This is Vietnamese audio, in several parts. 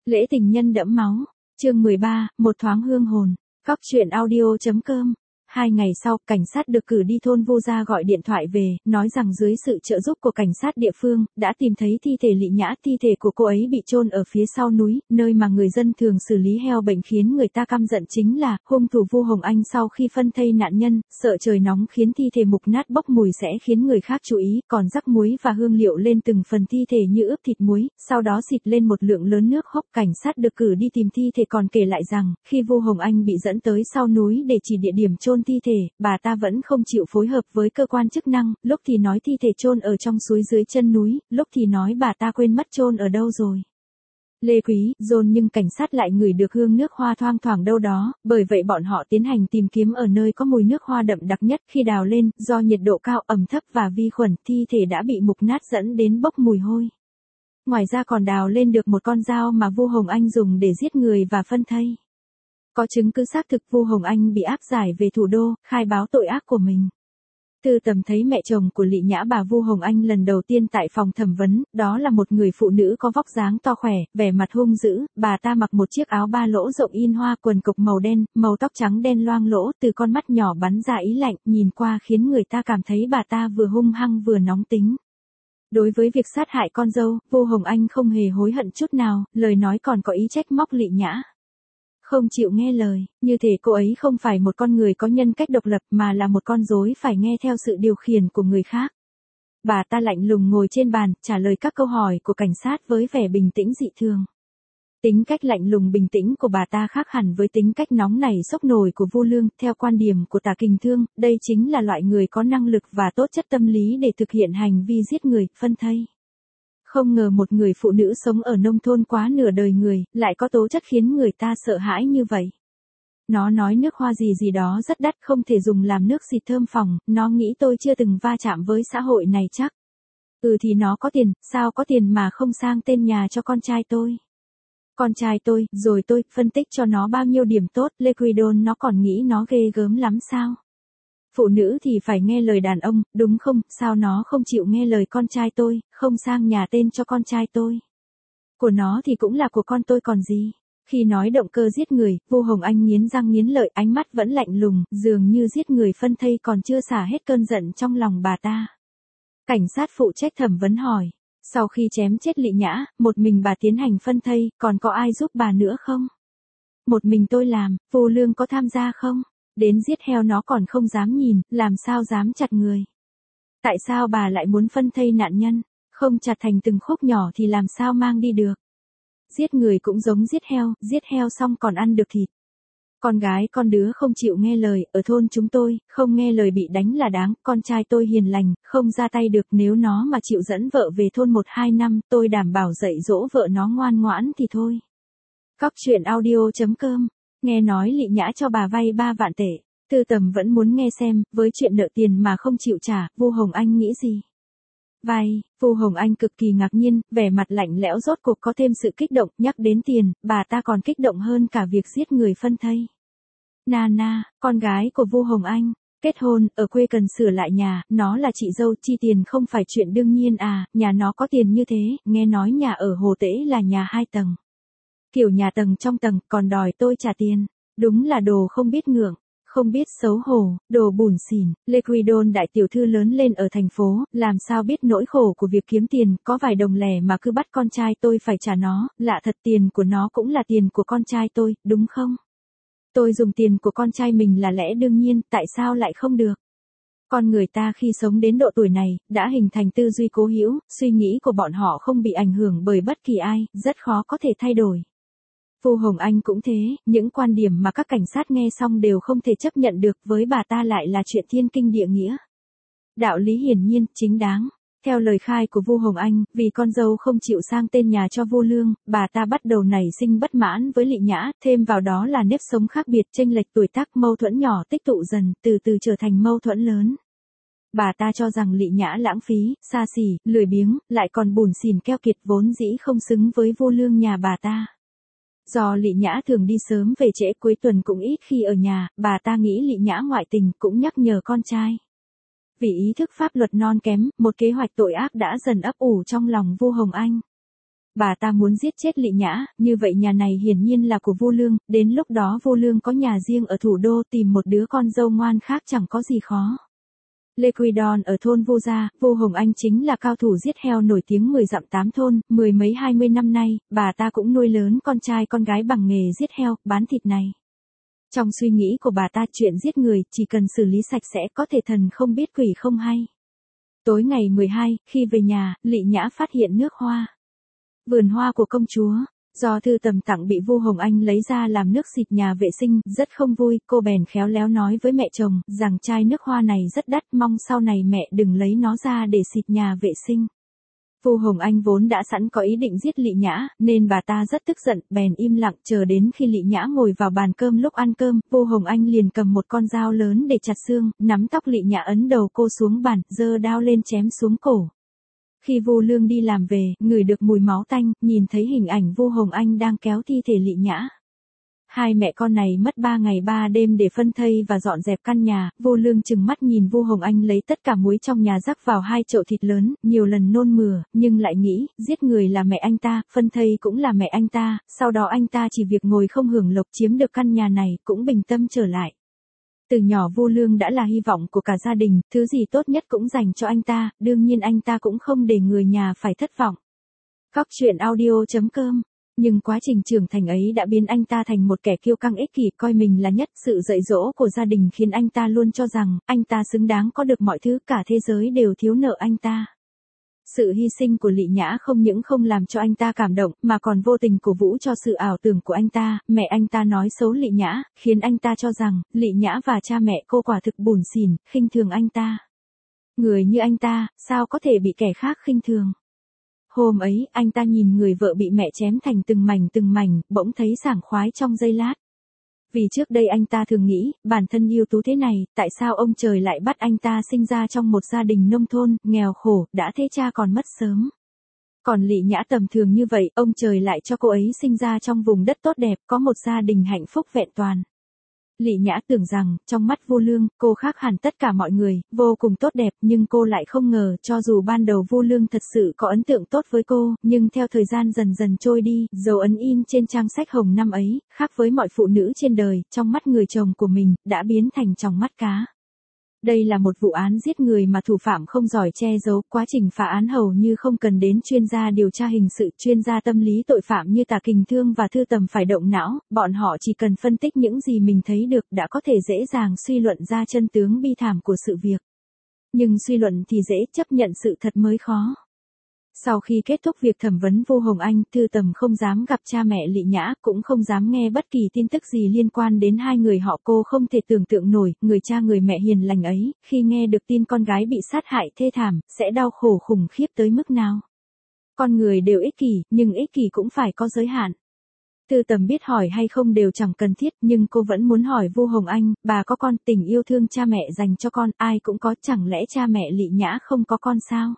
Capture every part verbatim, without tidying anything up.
Lễ tình nhân đẫm máu, chương mười ba, một thoáng hương hồn, cóc truyện audio.com. Hai ngày sau, cảnh sát được cử đi thôn Vu Gia gọi điện thoại về, nói rằng dưới sự trợ giúp của cảnh sát địa phương, đã tìm thấy thi thể Lị Nhã. Thi thể của cô ấy bị chôn ở phía sau núi, nơi mà người dân thường xử lý heo bệnh. Khiến người ta căm giận chính là, hung thủ Vu Hồng Anh sau khi phân thây nạn nhân, sợ trời nóng khiến thi thể mục nát bốc mùi sẽ khiến người khác chú ý, còn rắc muối và hương liệu lên từng phần thi thể như ướp thịt muối, sau đó xịt lên một lượng lớn nước hốc. Cảnh sát được cử đi tìm thi thể còn kể lại rằng, khi Vu Hồng Anh bị dẫn tới sau núi để chỉ địa điểm chôn thi thể, bà ta vẫn không chịu phối hợp với cơ quan chức năng, lúc thì nói thi thể chôn ở trong suối dưới chân núi, lúc thì nói bà ta quên mất chôn ở đâu rồi. Lê Quý, John nhưng cảnh sát lại ngửi được hương nước hoa thoang thoảng đâu đó, bởi vậy bọn họ tiến hành tìm kiếm ở nơi có mùi nước hoa đậm đặc nhất. Khi đào lên, do nhiệt độ cao, ẩm thấp và vi khuẩn, thi thể đã bị mục nát dẫn đến bốc mùi hôi. Ngoài ra còn đào lên được một con dao mà Vu Hồng Anh dùng để giết người và phân thây. Có chứng cứ xác thực Vu Hồng Anh bị áp giải về thủ đô, khai báo tội ác của mình. Tư Tầm thấy mẹ chồng của Lị Nhã bà Vu Hồng Anh lần đầu tiên tại phòng thẩm vấn, đó là một người phụ nữ có vóc dáng to khỏe, vẻ mặt hung dữ. Bà ta mặc một chiếc áo ba lỗ rộng in hoa, quần cộc màu đen, màu tóc trắng đen loang lỗ, từ con mắt nhỏ bắn ra ý lạnh, nhìn qua khiến người ta cảm thấy bà ta vừa hung hăng vừa nóng tính. Đối với việc sát hại con dâu, Vu Hồng Anh không hề hối hận chút nào, lời nói còn có ý trách móc Lị Nhã. Không chịu nghe lời, như thể cô ấy không phải một con người có nhân cách độc lập mà là một con rối phải nghe theo sự điều khiển của người khác. Bà ta lạnh lùng ngồi trên bàn, trả lời các câu hỏi của cảnh sát với vẻ bình tĩnh dị thường. Tính cách lạnh lùng bình tĩnh của bà ta khác hẳn với tính cách nóng nảy sốc nổi của Vu Lương. Theo quan điểm của Tả Kình Thương, đây chính là loại người có năng lực và tố chất tâm lý để thực hiện hành vi giết người, phân thây. Không ngờ một người phụ nữ sống ở nông thôn quá nửa đời người, lại có tố chất khiến người ta sợ hãi như vậy. Nó nói nước hoa gì gì đó rất đắt, không thể dùng làm nước xịt thơm phòng, nó nghĩ tôi chưa từng va chạm với xã hội này chắc. Ừ thì nó có tiền, sao có tiền mà không sang tên nhà cho con trai tôi. Con trai tôi, rồi tôi phân tích cho nó bao nhiêu điểm tốt, Lê Quỳ Đôn nó còn nghĩ nó ghê gớm lắm sao. Phụ nữ thì phải nghe lời đàn ông, đúng không, sao nó không chịu nghe lời con trai tôi, không sang nhà tên cho con trai tôi. Của nó thì cũng là của con tôi còn gì. Khi nói động cơ giết người, Vu Hồng Anh nghiến răng nghiến lợi, ánh mắt vẫn lạnh lùng, dường như giết người phân thây còn chưa xả hết cơn giận trong lòng bà ta. Cảnh sát phụ trách thẩm vấn hỏi, sau khi chém chết Lị Nhã, một mình bà tiến hành phân thây, còn có ai giúp bà nữa không? Một mình tôi làm, Vu Lương có tham gia không? Đến giết heo nó còn không dám nhìn, làm sao dám chặt người. Tại sao bà lại muốn phân thây nạn nhân, không chặt thành từng khúc nhỏ thì làm sao mang đi được. Giết người cũng giống giết heo, giết heo xong còn ăn được thịt. Con gái con đứa không chịu nghe lời, ở thôn chúng tôi, không nghe lời bị đánh là đáng, con trai tôi hiền lành, không ra tay được, nếu nó mà chịu dẫn vợ về thôn một hai năm, tôi đảm bảo dạy dỗ vợ nó ngoan ngoãn thì thôi. Cóc truyện audio.com. Nghe nói Lị Nhã cho bà vay ba vạn tệ, Tư Tầm vẫn muốn nghe xem, với chuyện nợ tiền mà không chịu trả, Vu Hồng Anh nghĩ gì? Vay, Vu Hồng Anh cực kỳ ngạc nhiên, vẻ mặt lạnh lẽo rốt cuộc có thêm sự kích động, nhắc đến tiền, bà ta còn kích động hơn cả việc giết người phân thây. Nana, con gái của Vu Hồng Anh, kết hôn, ở quê cần sửa lại nhà, nó là chị dâu, chi tiền không phải chuyện đương nhiên à, nhà nó có tiền như thế, nghe nói nhà ở Hồ Tễ là nhà hai tầng. Kiểu nhà tầng trong tầng, còn đòi tôi trả tiền. Đúng là đồ không biết ngượng, không biết xấu hổ, đồ bủn xỉn. Lê Quỳ Đôn đại tiểu thư lớn lên ở thành phố, làm sao biết nỗi khổ của việc kiếm tiền, có vài đồng lẻ mà cứ bắt con trai tôi phải trả nó, lạ thật, tiền của nó cũng là tiền của con trai tôi, đúng không? Tôi dùng tiền của con trai mình là lẽ đương nhiên, tại sao lại không được? Con người ta khi sống đến độ tuổi này, đã hình thành tư duy cố hữu, suy nghĩ của bọn họ không bị ảnh hưởng bởi bất kỳ ai, rất khó có thể thay đổi. Vu Hồng Anh cũng thế, những quan điểm mà các cảnh sát nghe xong đều không thể chấp nhận được, với bà ta lại là chuyện thiên kinh địa nghĩa. Đạo lý hiển nhiên, chính đáng. Theo lời khai của Vu Hồng Anh, vì con dâu không chịu sang tên nhà cho Vu Lương, bà ta bắt đầu nảy sinh bất mãn với Lị Nhã, thêm vào đó là nếp sống khác biệt, chênh lệch tuổi tác, mâu thuẫn nhỏ tích tụ dần, từ từ trở thành mâu thuẫn lớn. Bà ta cho rằng Lị Nhã lãng phí, xa xỉ, lười biếng, lại còn bủn xỉn keo kiệt, vốn dĩ không xứng với Vu Lương nhà bà ta. Do Lị Nhã thường đi sớm về trễ, cuối tuần cũng ít khi ở nhà, bà ta nghĩ Lị Nhã ngoại tình, cũng nhắc nhở con trai. Vì ý thức pháp luật non kém, một kế hoạch tội ác đã dần ấp ủ trong lòng Vu Hồng Anh. bà ta muốn giết chết Lị Nhã, như vậy nhà này hiển nhiên là của Vu Lương, đến lúc đó Vu Lương có nhà riêng ở thủ đô, tìm một đứa con dâu ngoan khác chẳng có gì khó. Lê Quy Đòn ở thôn Vu Gia, Vu Hồng Anh chính là cao thủ giết heo nổi tiếng mười dặm tám thôn, mười mấy hai mươi năm nay, bà ta cũng nuôi lớn con trai con gái bằng nghề giết heo, bán thịt này. Trong suy nghĩ của bà ta chuyện giết người, chỉ cần xử lý sạch sẽ có thể thần không biết quỷ không hay. Tối ngày mười hai, khi về nhà, Lị Nhã phát hiện nước hoa. Vườn hoa của công chúa, do Thư Tầm tặng bị Vu Hồng Anh lấy ra làm nước xịt nhà vệ sinh, rất không vui, cô bèn khéo léo nói với mẹ chồng, rằng chai nước hoa này rất đắt, mong sau này mẹ đừng lấy nó ra để xịt nhà vệ sinh. Vu Hồng Anh vốn đã sẵn có ý định giết Lị Nhã, nên bà ta rất tức giận, bèn im lặng chờ đến khi Lị Nhã ngồi vào bàn cơm lúc ăn cơm, Vu Hồng Anh liền cầm một con dao lớn để chặt xương, nắm tóc Lị Nhã ấn đầu cô xuống bàn, giơ đao lên chém xuống cổ. Khi Vu Lương đi làm về, ngửi được mùi máu tanh, nhìn thấy hình ảnh Vu Hồng Anh đang kéo thi thể Lị Nhã. Hai mẹ con này mất ba ngày ba đêm để phân thây và dọn dẹp căn nhà, Vu Lương trừng mắt nhìn Vu Hồng Anh lấy tất cả muối trong nhà rắc vào hai chậu thịt lớn, nhiều lần nôn mửa, nhưng lại nghĩ, giết người là mẹ anh ta, phân thây cũng là mẹ anh ta, sau đó anh ta chỉ việc ngồi không hưởng lộc chiếm được căn nhà này, cũng bình tâm trở lại. Từ nhỏ Vu Lương đã là hy vọng của cả gia đình, thứ gì tốt nhất cũng dành cho anh ta, đương nhiên anh ta cũng không để người nhà phải thất vọng. Cóc truyện audio chấm com. Nhưng quá trình trưởng thành ấy đã biến anh ta thành một kẻ kiêu căng ích kỷ, coi mình là nhất, sự dạy dỗ của gia đình khiến anh ta luôn cho rằng, anh ta xứng đáng có được mọi thứ, cả thế giới đều thiếu nợ anh ta. Sự hy sinh của Lị Nhã không những không làm cho anh ta cảm động, mà còn vô tình cổ vũ cho sự ảo tưởng của anh ta, mẹ anh ta nói xấu Lị Nhã, khiến anh ta cho rằng, Lị Nhã và cha mẹ cô quả thực bủn xỉn, khinh thường anh ta. Người như anh ta, sao có thể bị kẻ khác khinh thường? Hôm ấy, anh ta nhìn người vợ bị mẹ chém thành từng mảnh từng mảnh, bỗng thấy sảng khoái trong giây lát. Vì trước đây anh ta thường nghĩ, bản thân ưu tú thế này, tại sao ông trời lại bắt anh ta sinh ra trong một gia đình nông thôn, nghèo khổ, đã thế cha còn mất sớm. Còn Lị Nhã tầm thường như vậy, ông trời lại cho cô ấy sinh ra trong vùng đất tốt đẹp, có một gia đình hạnh phúc vẹn toàn. Lị Nhã tưởng rằng, trong mắt Vu Lương, cô khác hẳn tất cả mọi người, vô cùng tốt đẹp, nhưng cô lại không ngờ, cho dù ban đầu Vu Lương thật sự có ấn tượng tốt với cô, nhưng theo thời gian dần dần trôi đi, dấu ấn in trên trang sách hồng năm ấy, khác với mọi phụ nữ trên đời, trong mắt người chồng của mình, đã biến thành tròng mắt cá. Đây là một vụ án giết người mà thủ phạm không giỏi che giấu, quá trình phá án hầu như không cần đến chuyên gia điều tra hình sự, chuyên gia tâm lý tội phạm như Tả Kình Thương và Thư Tầm phải động não, bọn họ chỉ cần phân tích những gì mình thấy được đã có thể dễ dàng suy luận ra chân tướng bi thảm của sự việc. Nhưng suy luận thì dễ, chấp nhận sự thật mới khó. Sau khi kết thúc việc thẩm vấn Vu Hồng Anh, Thư Tầm không dám gặp cha mẹ Lị Nhã, cũng không dám nghe bất kỳ tin tức gì liên quan đến hai người họ. Cô không thể tưởng tượng nổi, người cha người mẹ hiền lành ấy, khi nghe được tin con gái bị sát hại thê thảm, sẽ đau khổ khủng khiếp tới mức nào. Con người đều ích kỷ, nhưng ích kỷ cũng phải có giới hạn. Thư Tầm biết hỏi hay không đều chẳng cần thiết, nhưng cô vẫn muốn hỏi Vu Hồng Anh, bà có con, tình yêu thương cha mẹ dành cho con, ai cũng có, chẳng lẽ cha mẹ Lị Nhã không có con sao?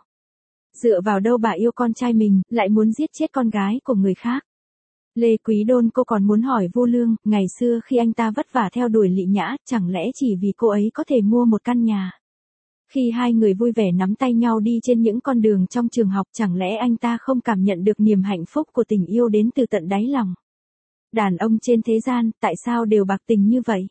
Dựa vào đâu bà yêu con trai mình, lại muốn giết chết con gái của người khác? Lê Quý Đôn cô còn muốn hỏi Vu Lương, ngày xưa khi anh ta vất vả theo đuổi Lị Nhã, chẳng lẽ chỉ vì cô ấy có thể mua một căn nhà? Khi hai người vui vẻ nắm tay nhau đi trên những con đường trong trường học, chẳng lẽ anh ta không cảm nhận được niềm hạnh phúc của tình yêu đến từ tận đáy lòng? Đàn ông trên thế gian, tại sao đều bạc tình như vậy?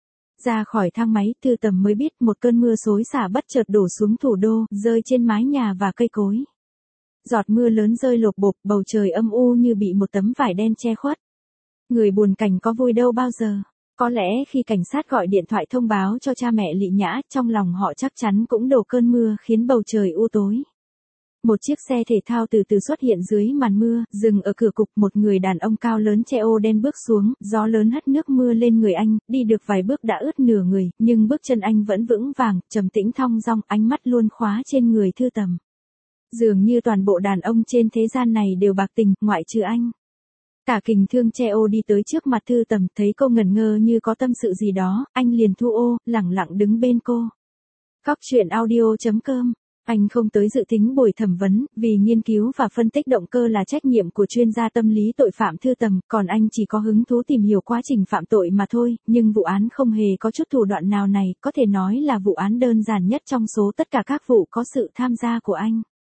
Ra khỏi thang máy, Thư Tầm mới biết một cơn mưa xối xả bất chợt đổ xuống thủ đô, rơi trên mái nhà và cây cối. Giọt mưa lớn rơi lộp bộp, bầu trời âm u như bị một tấm vải đen che khuất. Người buồn cảnh có vui đâu bao giờ. Có lẽ khi cảnh sát gọi điện thoại thông báo cho cha mẹ Lị Nhã, trong lòng họ chắc chắn cũng đổ cơn mưa khiến bầu trời u tối. Một chiếc xe thể thao từ từ xuất hiện dưới màn mưa, dừng ở cửa cục, một người đàn ông cao lớn che ô đen bước xuống, gió lớn hất nước mưa lên người anh, đi được vài bước đã ướt nửa người, nhưng bước chân anh vẫn vững vàng, trầm tĩnh thong dong, ánh mắt luôn khóa trên người Thư Tầm. Dường như toàn bộ đàn ông trên thế gian này đều bạc tình, ngoại trừ anh. Tả Kình Thương che ô đi tới trước mặt Thư Tầm, thấy cô ngẩn ngơ như có tâm sự gì đó, anh liền thu ô, lẳng lặng đứng bên cô. Cóc truyện audio chấm com. Anh không tới dự tính buổi thẩm vấn, vì nghiên cứu và phân tích động cơ là trách nhiệm của chuyên gia tâm lý tội phạm Thư Tầm, còn anh chỉ có hứng thú tìm hiểu quá trình phạm tội mà thôi, nhưng vụ án không hề có chút thủ đoạn nào này, có thể nói là vụ án đơn giản nhất trong số tất cả các vụ có sự tham gia của anh.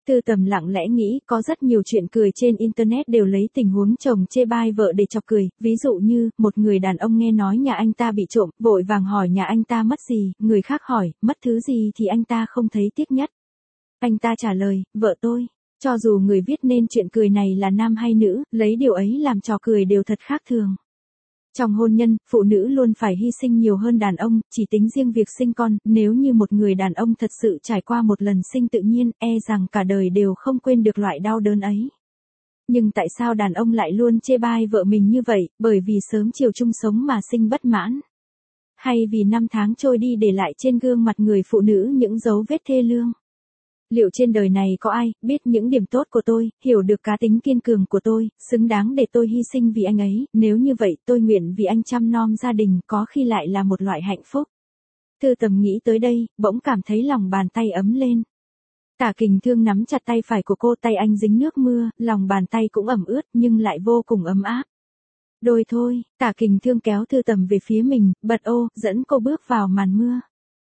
Thư Tầm lặng lẽ nghĩ, có rất nhiều chuyện cười trên Internet đều lấy tình huống chồng chê bai vợ để chọc cười, ví dụ như, một người đàn ông nghe nói nhà anh ta bị trộm, vội vàng hỏi nhà anh ta mất gì, người khác hỏi, mất thứ gì thì anh ta không thấy tiếc nhất. Anh ta trả lời, vợ tôi. Cho dù người viết nên chuyện cười này là nam hay nữ, lấy điều ấy làm trò cười đều thật khác thường. Trong hôn nhân, phụ nữ luôn phải hy sinh nhiều hơn đàn ông, chỉ tính riêng việc sinh con, nếu như một người đàn ông thật sự trải qua một lần sinh tự nhiên, e rằng cả đời đều không quên được loại đau đớn ấy. Nhưng tại sao đàn ông lại luôn chê bai vợ mình như vậy, bởi vì sớm chiều chung sống mà sinh bất mãn? Hay vì năm tháng trôi đi để lại trên gương mặt người phụ nữ những dấu vết thê lương? Liệu trên đời này có ai biết những điểm tốt của tôi, hiểu được cá tính kiên cường của tôi, xứng đáng để tôi hy sinh vì anh ấy, nếu như vậy tôi nguyện vì anh chăm nom gia đình, có khi lại là một loại hạnh phúc. Thư Tầm nghĩ tới đây, bỗng cảm thấy lòng bàn tay ấm lên. Tả Kình Thương nắm chặt tay phải của cô, tay anh dính nước mưa, lòng bàn tay cũng ẩm ướt nhưng lại vô cùng ấm áp. Đôi thôi, Tả Kình Thương kéo Thư Tầm về phía mình, bật ô, dẫn cô bước vào màn mưa.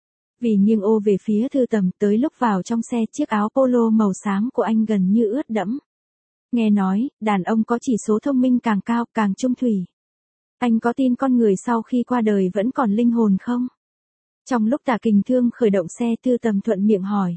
Vì nghiêng ô về phía Thư Tầm, tới lúc vào trong xe chiếc áo polo màu xám của anh gần như ướt đẫm. Nghe nói, đàn ông có chỉ số thông minh càng cao, càng trung thủy. Anh có tin con người sau khi qua đời vẫn còn linh hồn không? Trong lúc Tả Kình Thương khởi động xe, Thư Tầm thuận miệng hỏi.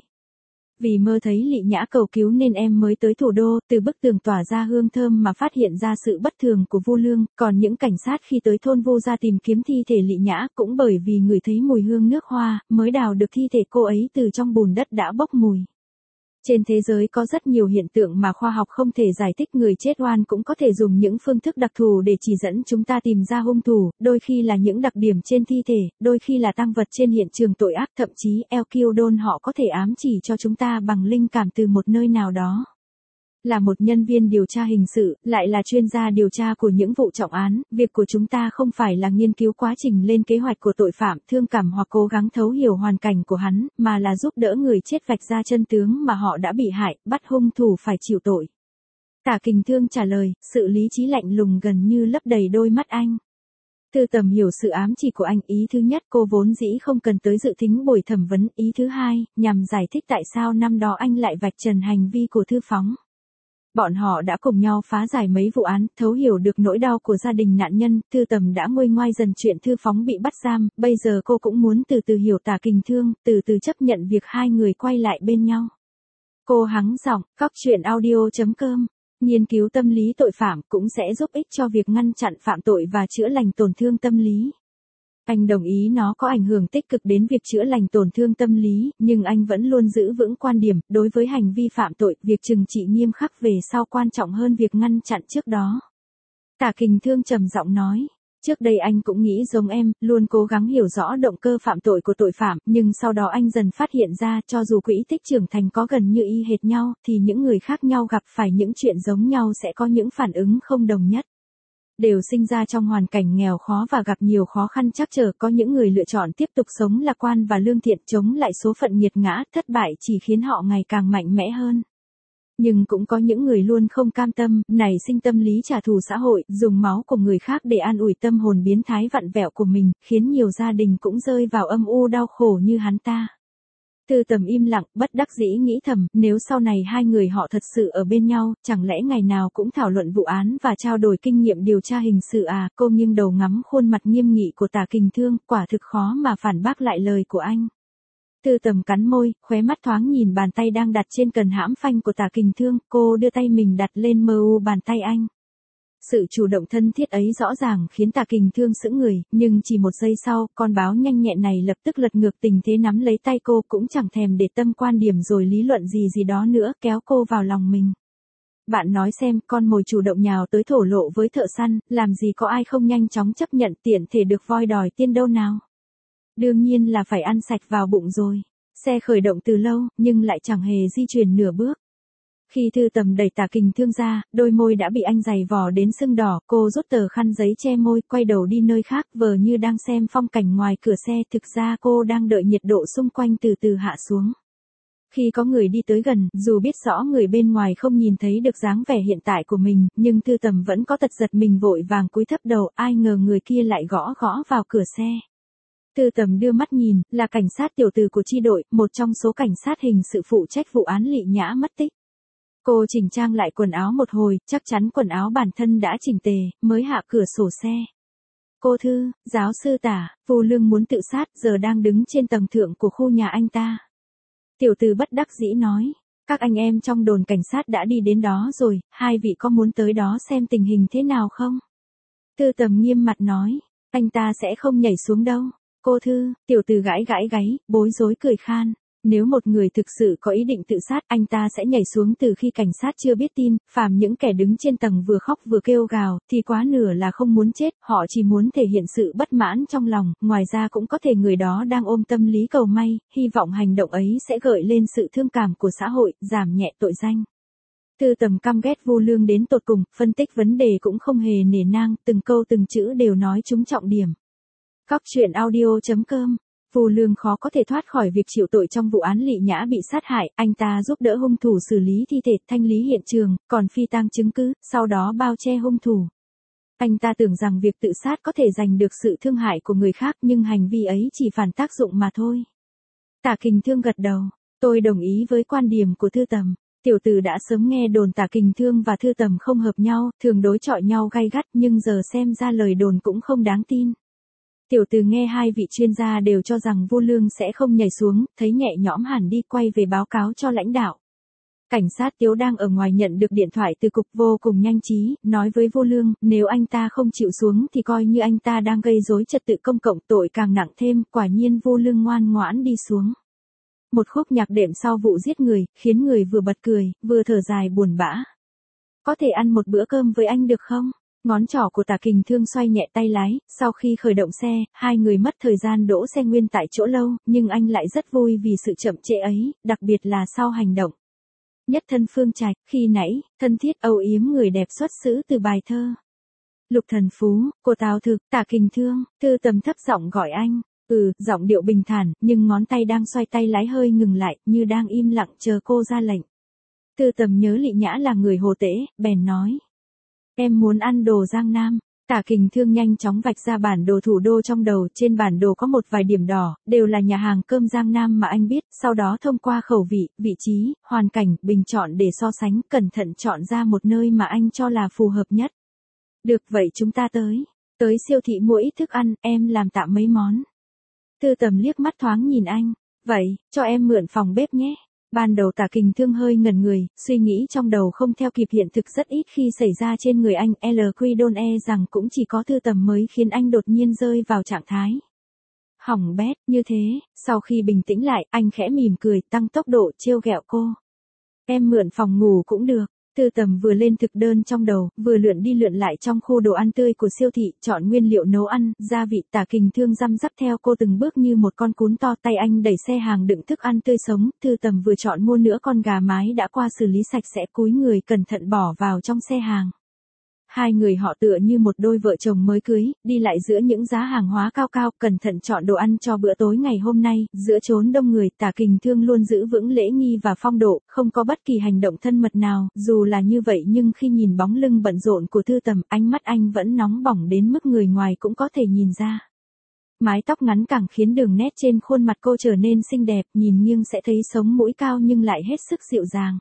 Vì mơ thấy Lị Nhã cầu cứu nên em mới tới thủ đô, từ bức tường tỏa ra hương thơm mà phát hiện ra sự bất thường của Vu Lương, còn những cảnh sát khi tới thôn Vu gia tìm kiếm thi thể Lị Nhã cũng bởi vì ngửi thấy mùi hương nước hoa, mới đào được thi thể cô ấy từ trong bùn đất đã bốc mùi. Trên thế giới có rất nhiều hiện tượng mà khoa học không thể giải thích, người chết oan cũng có thể dùng những phương thức đặc thù để chỉ dẫn chúng ta tìm ra hung thủ, đôi khi là những đặc điểm trên thi thể, đôi khi là tang vật trên hiện trường tội ác, thậm chí Elkiu Don họ có thể ám chỉ cho chúng ta bằng linh cảm từ một nơi nào đó. Là một nhân viên điều tra hình sự, lại là chuyên gia điều tra của những vụ trọng án, việc của chúng ta không phải là nghiên cứu quá trình lên kế hoạch của tội phạm, thương cảm hoặc cố gắng thấu hiểu hoàn cảnh của hắn, mà là giúp đỡ người chết vạch ra chân tướng mà họ đã bị hại, bắt hung thủ phải chịu tội. Tả Kình Thương trả lời, sự lý trí lạnh lùng gần như lấp đầy đôi mắt anh. Thư Tầm hiểu sự ám chỉ của anh, ý thứ nhất, cô vốn dĩ không cần tới dự thính buổi thẩm vấn, ý thứ hai, nhằm giải thích tại sao năm đó anh lại vạch trần hành vi của Thư Phóng. Bọn họ đã cùng nhau phá giải mấy vụ án, thấu hiểu được nỗi đau của gia đình nạn nhân, Thư Tầm đã nguôi ngoai dần chuyện Thư Phóng bị bắt giam, bây giờ cô cũng muốn từ từ hiểu Tả Kình Thương, từ từ chấp nhận việc hai người quay lại bên nhau. Cô hắng giọng, cóc truyện audio chấm com, nghiên cứu tâm lý tội phạm cũng sẽ giúp ích cho việc ngăn chặn phạm tội và chữa lành tổn thương tâm lý. Anh đồng ý nó có ảnh hưởng tích cực đến việc chữa lành tổn thương tâm lý, nhưng anh vẫn luôn giữ vững quan điểm, đối với hành vi phạm tội, việc trừng trị nghiêm khắc về sau quan trọng hơn việc ngăn chặn trước đó. Tả Kình Thương trầm giọng nói, trước đây anh cũng nghĩ giống em, luôn cố gắng hiểu rõ động cơ phạm tội của tội phạm, nhưng sau đó anh dần phát hiện ra, cho dù quỹ tích trưởng thành có gần như y hệt nhau, thì những người khác nhau gặp phải những chuyện giống nhau sẽ có những phản ứng không đồng nhất. Đều sinh ra trong hoàn cảnh nghèo khó và gặp nhiều khó khăn trắc trở, có những người lựa chọn tiếp tục sống lạc quan và lương thiện, chống lại số phận nghiệt ngã, thất bại chỉ khiến họ ngày càng mạnh mẽ hơn. Nhưng cũng có những người luôn không cam tâm, nảy sinh tâm lý trả thù xã hội, dùng máu của người khác để an ủi tâm hồn biến thái vặn vẹo của mình, khiến nhiều gia đình cũng rơi vào âm u đau khổ như hắn ta. Thư Tầm im lặng, bất đắc dĩ nghĩ thầm, nếu sau này hai người họ thật sự ở bên nhau, chẳng lẽ ngày nào cũng thảo luận vụ án và trao đổi kinh nghiệm điều tra hình sự à? Cô nghiêng đầu ngắm khuôn mặt nghiêm nghị của Tả Kình Thương, quả thực khó mà phản bác lại lời của anh. Thư Tầm cắn môi, khóe mắt thoáng nhìn bàn tay đang đặt trên cần hãm phanh của Tả Kình Thương, cô đưa tay mình đặt lên mờ u bàn tay anh. Sự chủ động thân thiết ấy rõ ràng khiến Tả Kình Thương sững người, nhưng chỉ một giây sau, con báo nhanh nhẹn này lập tức lật ngược tình thế, nắm lấy tay cô, cũng chẳng thèm để tâm quan điểm rồi lý luận gì gì đó nữa, kéo cô vào lòng mình. Bạn nói xem, con mồi chủ động nhào tới thổ lộ với thợ săn, làm gì có ai không nhanh chóng chấp nhận, tiện thể được voi đòi tiên đâu nào. Đương nhiên là phải ăn sạch vào bụng rồi. Xe khởi động từ lâu, nhưng lại chẳng hề di chuyển nửa bước. Khi Thư Tầm đẩy Tả Kình Thương ra, đôi môi đã bị anh giày vò đến sưng đỏ, cô rút tờ khăn giấy che môi, quay đầu đi nơi khác, vờ như đang xem phong cảnh ngoài cửa xe, thực ra cô đang đợi nhiệt độ xung quanh từ từ hạ xuống. Khi có người đi tới gần, dù biết rõ người bên ngoài không nhìn thấy được dáng vẻ hiện tại của mình, nhưng Thư Tầm vẫn có tật giật mình, vội vàng cúi thấp đầu, ai ngờ người kia lại gõ gõ vào cửa xe. Tư Tầm đưa mắt nhìn, là cảnh sát tiểu từ của chi đội, một trong số cảnh sát hình sự phụ trách vụ án Lị Nhã mất tích. Cô chỉnh trang lại quần áo một hồi, chắc chắn quần áo bản thân đã chỉnh tề, mới hạ cửa sổ xe. Cô Thư, giáo sư Tả, Vu Lương muốn tự sát, giờ đang đứng trên tầng thượng của khu nhà anh ta. Tiểu từ bất đắc dĩ nói, các anh em trong đồn cảnh sát đã đi đến đó rồi, hai vị có muốn tới đó xem tình hình thế nào không? Tư Tầm nghiêm mặt nói, anh ta sẽ không nhảy xuống đâu. Cô Thư, tiểu từ gãi gãi gáy, bối rối cười khan. Nếu một người thực sự có ý định tự sát, anh ta sẽ nhảy xuống từ khi cảnh sát chưa biết tin, phàm những kẻ đứng trên tầng vừa khóc vừa kêu gào, thì quá nửa là không muốn chết, họ chỉ muốn thể hiện sự bất mãn trong lòng, ngoài ra cũng có thể người đó đang ôm tâm lý cầu may, hy vọng hành động ấy sẽ gợi lên sự thương cảm của xã hội, giảm nhẹ tội danh. Tư Tầm căm ghét Vu Lương đến tột cùng, phân tích vấn đề cũng không hề nể nang, từng câu từng chữ đều nói trúng trọng điểm. Cóc truyện audio chấm com. Vu Lương khó có thể thoát khỏi việc chịu tội trong vụ án Lị Nhã bị sát hại, anh ta giúp đỡ hung thủ xử lý thi thể, thanh lý hiện trường, còn phi tang chứng cứ, sau đó bao che hung thủ. Anh ta tưởng rằng việc tự sát có thể giành được sự thương hại của người khác, nhưng hành vi ấy chỉ phản tác dụng mà thôi. Tả Kình Thương gật đầu, tôi đồng ý với quan điểm của Thư Tầm. Tiểu Từ đã sớm nghe đồn Tả Kình Thương và Thư Tầm không hợp nhau, thường đối chọi nhau gay gắt, nhưng giờ xem ra lời đồn cũng không đáng tin. Tiểu Từ nghe hai vị chuyên gia đều cho rằng Vu Lương sẽ không nhảy xuống, thấy nhẹ nhõm hẳn đi, quay về báo cáo cho lãnh đạo. Cảnh sát Tiếu đang ở ngoài nhận được điện thoại từ cục, vô cùng nhanh trí, nói với Vu Lương, nếu anh ta không chịu xuống thì coi như anh ta đang gây rối trật tự công cộng, tội càng nặng thêm. Quả nhiên Vu Lương ngoan ngoãn đi xuống. Một khúc nhạc đệm sau vụ giết người, khiến người vừa bật cười, vừa thở dài buồn bã. Có thể ăn một bữa cơm với anh được không? Ngón trỏ của Tả Kình Thương xoay nhẹ tay lái, sau khi khởi động xe, hai người mất thời gian đỗ xe nguyên tại chỗ lâu, nhưng anh lại rất vui vì sự chậm trễ ấy, đặc biệt là sau hành động. Nhất thân phương trạch, khi nãy, thân thiết âu yếm người đẹp xuất xứ từ bài thơ. Lục Thần Phú, của Tào Thực, Tả Kình Thương, Thư Tầm thấp giọng gọi anh, ừ, giọng điệu bình thản, nhưng ngón tay đang xoay tay lái hơi ngừng lại, như đang im lặng chờ cô ra lệnh. Thư Tầm nhớ Lị Nhã là người Hồ Tễ, bèn nói. Em muốn ăn đồ Giang Nam. Tả Kình Thương nhanh chóng vạch ra bản đồ thủ đô trong đầu, trên bản đồ có một vài điểm đỏ, đều là nhà hàng cơm Giang Nam mà anh biết, sau đó thông qua khẩu vị, vị trí, hoàn cảnh, bình chọn để so sánh, cẩn thận chọn ra một nơi mà anh cho là phù hợp nhất. Được vậy chúng ta tới. Tới siêu thị mua ít thức ăn, em làm tạm mấy món. Thư Tầm liếc mắt thoáng nhìn anh. Vậy, cho em mượn phòng bếp nhé. Ban đầu Tả Kình Thương hơi ngẩn người, suy nghĩ trong đầu không theo kịp hiện thực rất ít khi xảy ra trên người anh, L Q Don e rằng cũng chỉ có Thư Tầm mới khiến anh đột nhiên rơi vào trạng thái hỏng bét như thế. Sau khi bình tĩnh lại, anh khẽ mỉm cười, tăng tốc độ, trêu ghẹo cô. Em mượn phòng ngủ cũng được. Thư Tầm vừa lên thực đơn trong đầu, vừa lượn đi lượn lại trong khu đồ ăn tươi của siêu thị, chọn nguyên liệu nấu ăn, gia vị. Tả Kình Thương răm rắp theo cô từng bước như một con cún to, tay anh đẩy xe hàng đựng thức ăn tươi sống. Thư Tầm vừa chọn mua nửa con gà mái đã qua xử lý sạch sẽ, cúi người cẩn thận bỏ vào trong xe hàng. Hai người họ tựa như một đôi vợ chồng mới cưới, đi lại giữa những giá hàng hóa cao cao, cẩn thận chọn đồ ăn cho bữa tối ngày hôm nay. Giữa chốn đông người, Tả Kình Thương luôn giữ vững lễ nghi và phong độ, không có bất kỳ hành động thân mật nào. Dù là như vậy nhưng khi nhìn bóng lưng bận rộn của Thư Tầm, ánh mắt anh vẫn nóng bỏng đến mức người ngoài cũng có thể nhìn ra. Mái tóc ngắn càng khiến đường nét trên khuôn mặt cô trở nên xinh đẹp, nhìn nghiêng sẽ thấy sống mũi cao nhưng lại hết sức dịu dàng.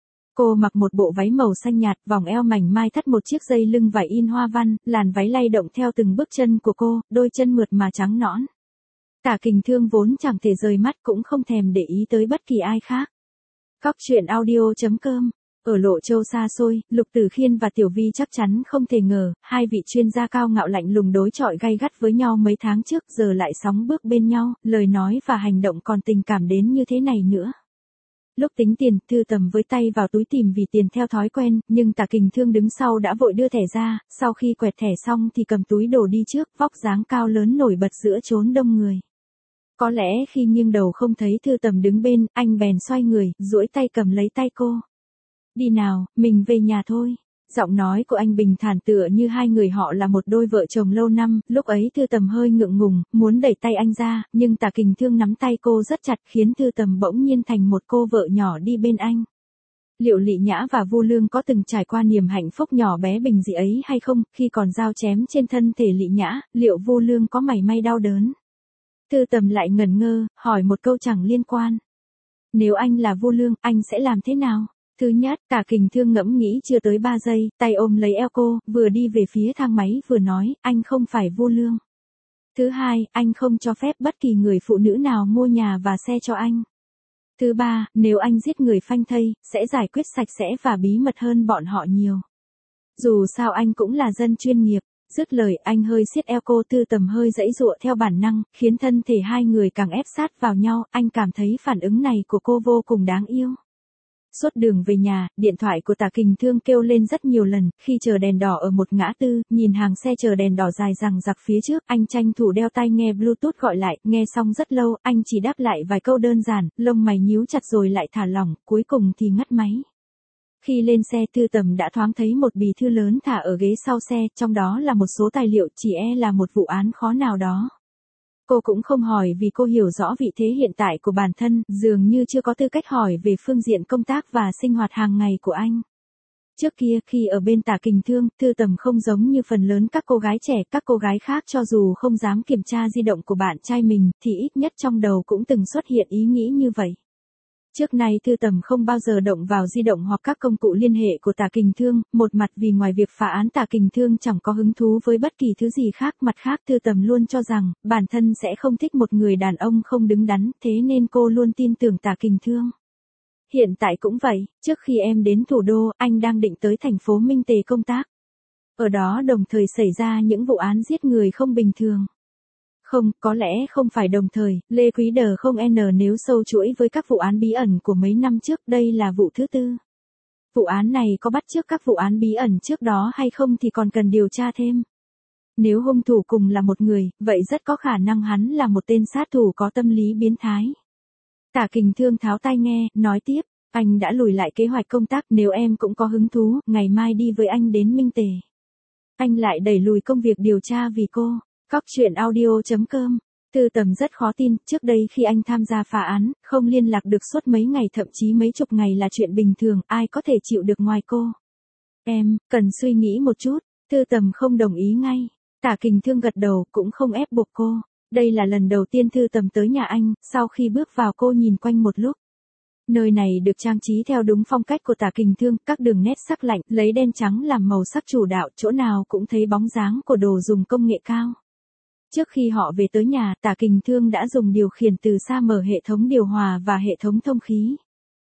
Cô mặc một bộ váy màu xanh nhạt, vòng eo mảnh mai thắt một chiếc dây lưng vải in hoa văn, làn váy lay động theo từng bước chân của cô, đôi chân mượt mà trắng nõn. Tả Kình Thương vốn chẳng thể rời mắt, cũng không thèm để ý tới bất kỳ ai khác. Cóc truyện audio chấm com. Ở Lộ Châu xa xôi, Lục Tử Khiên và Tiểu Vi chắc chắn không thể ngờ, hai vị chuyên gia cao ngạo lạnh lùng đối chọi gay gắt với nhau mấy tháng trước, giờ lại sóng bước bên nhau, lời nói và hành động còn tình cảm đến như thế này nữa. Lúc tính tiền, Thư Tầm với tay vào túi tìm vì tiền theo thói quen, nhưng Tả Kình Thương đứng sau đã vội đưa thẻ ra, sau khi quẹt thẻ xong thì cầm túi đồ đi trước, vóc dáng cao lớn nổi bật giữa chốn đông người. Có lẽ khi nghiêng đầu không thấy Thư Tầm đứng bên, anh bèn xoay người, duỗi tay cầm lấy tay cô. Đi nào, mình về nhà thôi. Giọng nói của anh bình thản tựa như hai người họ là một đôi vợ chồng lâu năm, lúc ấy Thư Tầm hơi ngượng ngùng, muốn đẩy tay anh ra, nhưng Tả Kình Thương nắm tay cô rất chặt khiến Thư Tầm bỗng nhiên thành một cô vợ nhỏ đi bên anh. Liệu Lị Nhã và Vu Lương có từng trải qua niềm hạnh phúc nhỏ bé bình dị ấy hay không, khi còn dao chém trên thân thể Lị Nhã, liệu Vu Lương có mảy may đau đớn? Thư Tầm lại ngẩn ngơ, hỏi một câu chẳng liên quan. Nếu anh là Vu Lương, anh sẽ làm thế nào? Thứ nhất, Tả Kình Thương ngẫm nghĩ chưa tới ba giây, tay ôm lấy eo cô, vừa đi về phía thang máy vừa nói, anh không phải Vu Lương. Thứ hai, anh không cho phép bất kỳ người phụ nữ nào mua nhà và xe cho anh. Thứ ba, nếu anh giết người phanh thây, sẽ giải quyết sạch sẽ và bí mật hơn bọn họ nhiều. Dù sao anh cũng là dân chuyên nghiệp. Dứt lời anh hơi siết eo cô, Thư Tầm hơi giãy giụa theo bản năng, khiến thân thể hai người càng ép sát vào nhau, anh cảm thấy phản ứng này của cô vô cùng đáng yêu. Suốt đường về nhà, điện thoại của Tả Kình Thương kêu lên rất nhiều lần, khi chờ đèn đỏ ở một ngã tư, nhìn hàng xe chờ đèn đỏ dài dằng dặc phía trước, anh tranh thủ đeo tai nghe Bluetooth gọi lại, nghe xong rất lâu, anh chỉ đáp lại vài câu đơn giản, lông mày nhíu chặt rồi lại thả lỏng, cuối cùng thì ngắt máy. Khi lên xe, Thư Tầm đã thoáng thấy một bì thư lớn thả ở ghế sau xe, trong đó là một số tài liệu, chỉ e là một vụ án khó nào đó. Cô cũng không hỏi vì cô hiểu rõ vị thế hiện tại của bản thân, dường như chưa có tư cách hỏi về phương diện công tác và sinh hoạt hàng ngày của anh. Trước kia, khi ở bên Tả Kình Thương, Thư Tầm không giống như phần lớn các cô gái trẻ, các cô gái khác cho dù không dám kiểm tra di động của bạn trai mình, thì ít nhất trong đầu cũng từng xuất hiện ý nghĩ như vậy. Trước nay Thư Tầm không bao giờ động vào di động hoặc các công cụ liên hệ của Tả Kình Thương, một mặt vì ngoài việc phá án Tả Kình Thương chẳng có hứng thú với bất kỳ thứ gì khác, mặt khác Thư Tầm luôn cho rằng, bản thân sẽ không thích một người đàn ông không đứng đắn, thế nên cô luôn tin tưởng Tả Kình Thương. Hiện tại cũng vậy, trước khi em đến thủ đô, anh đang định tới thành phố Minh Tề công tác. Ở đó đồng thời xảy ra những vụ án giết người không bình thường. Không, có lẽ không phải đồng thời, Lê Quý Đờ không n nếu sâu chuỗi với các vụ án bí ẩn của mấy năm trước, đây là vụ thứ tư. Vụ án này có bắt chước các vụ án bí ẩn trước đó hay không thì còn cần điều tra thêm. Nếu hung thủ cùng là một người, vậy rất có khả năng hắn là một tên sát thủ có tâm lý biến thái. Tả Kình Thương tháo tai nghe, nói tiếp, anh đã lùi lại kế hoạch công tác, nếu em cũng có hứng thú, ngày mai đi với anh đến Minh Tề. Anh lại đẩy lùi công việc điều tra vì cô. Cóc truyện audio chấm com. Thư Tầm rất khó tin, trước đây khi anh tham gia phá án, không liên lạc được suốt mấy ngày thậm chí mấy chục ngày là chuyện bình thường, ai có thể chịu được ngoài cô. Em, cần suy nghĩ một chút. Thư Tầm không đồng ý ngay. Tả Kình Thương gật đầu, cũng không ép buộc cô. Đây là lần đầu tiên Thư Tầm tới nhà anh, sau khi bước vào cô nhìn quanh một lúc. Nơi này được trang trí theo đúng phong cách của Tả Kình Thương, các đường nét sắc lạnh, lấy đen trắng làm màu sắc chủ đạo, chỗ nào cũng thấy bóng dáng của đồ dùng công nghệ cao. Trước khi họ về tới nhà, Tả Kình Thương đã dùng điều khiển từ xa mở hệ thống điều hòa và hệ thống thông khí.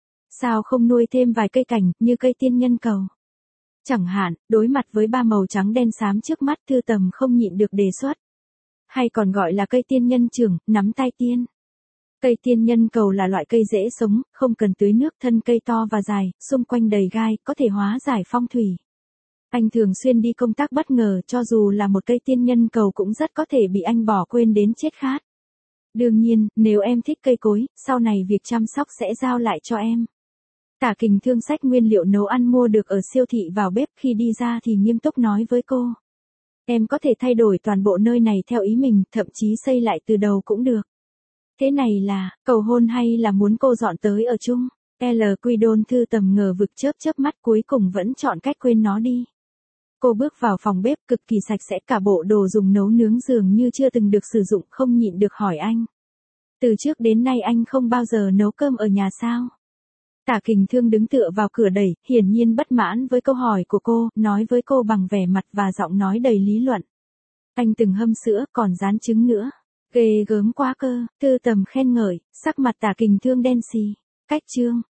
Sao không nuôi thêm vài cây cảnh, như cây tiên nhân cầu? Chẳng hạn, đối mặt với ba màu trắng đen xám trước mắt, Thư Tầm không nhịn được đề xuất. Hay còn gọi là cây tiên nhân trưởng, nắm tay tiên. Cây tiên nhân cầu là loại cây dễ sống, không cần tưới nước, thân cây to và dài, xung quanh đầy gai, có thể hóa giải phong thủy. Anh thường xuyên đi công tác bất ngờ, cho dù là một cây tiên nhân cầu cũng rất có thể bị anh bỏ quên đến chết khát. Đương nhiên, nếu em thích cây cối, sau này việc chăm sóc sẽ giao lại cho em. Tả Kình Thương xách nguyên liệu nấu ăn mua được ở siêu thị vào bếp, khi đi ra thì nghiêm túc nói với cô. Em có thể thay đổi toàn bộ nơi này theo ý mình, thậm chí xây lại từ đầu cũng được. Thế này là, cầu hôn hay là muốn cô dọn tới ở chung? L. Quy Đôn. Thư Tầm ngờ vực chớp chớp mắt, cuối cùng vẫn chọn cách quên nó đi. Cô bước vào phòng bếp cực kỳ sạch sẽ, cả bộ đồ dùng nấu nướng dường như chưa từng được sử dụng, không nhịn được hỏi anh. Từ trước đến nay anh không bao giờ nấu cơm ở nhà sao? Tả Kình Thương đứng tựa vào cửa đẩy, hiển nhiên bất mãn với câu hỏi của cô, nói với cô bằng vẻ mặt và giọng nói đầy lý luận. Anh từng hâm sữa, còn rán trứng nữa. Ghê gớm quá cơ. Thư Tầm khen ngợi, sắc mặt Tả Kình Thương đen xì. Cách chương.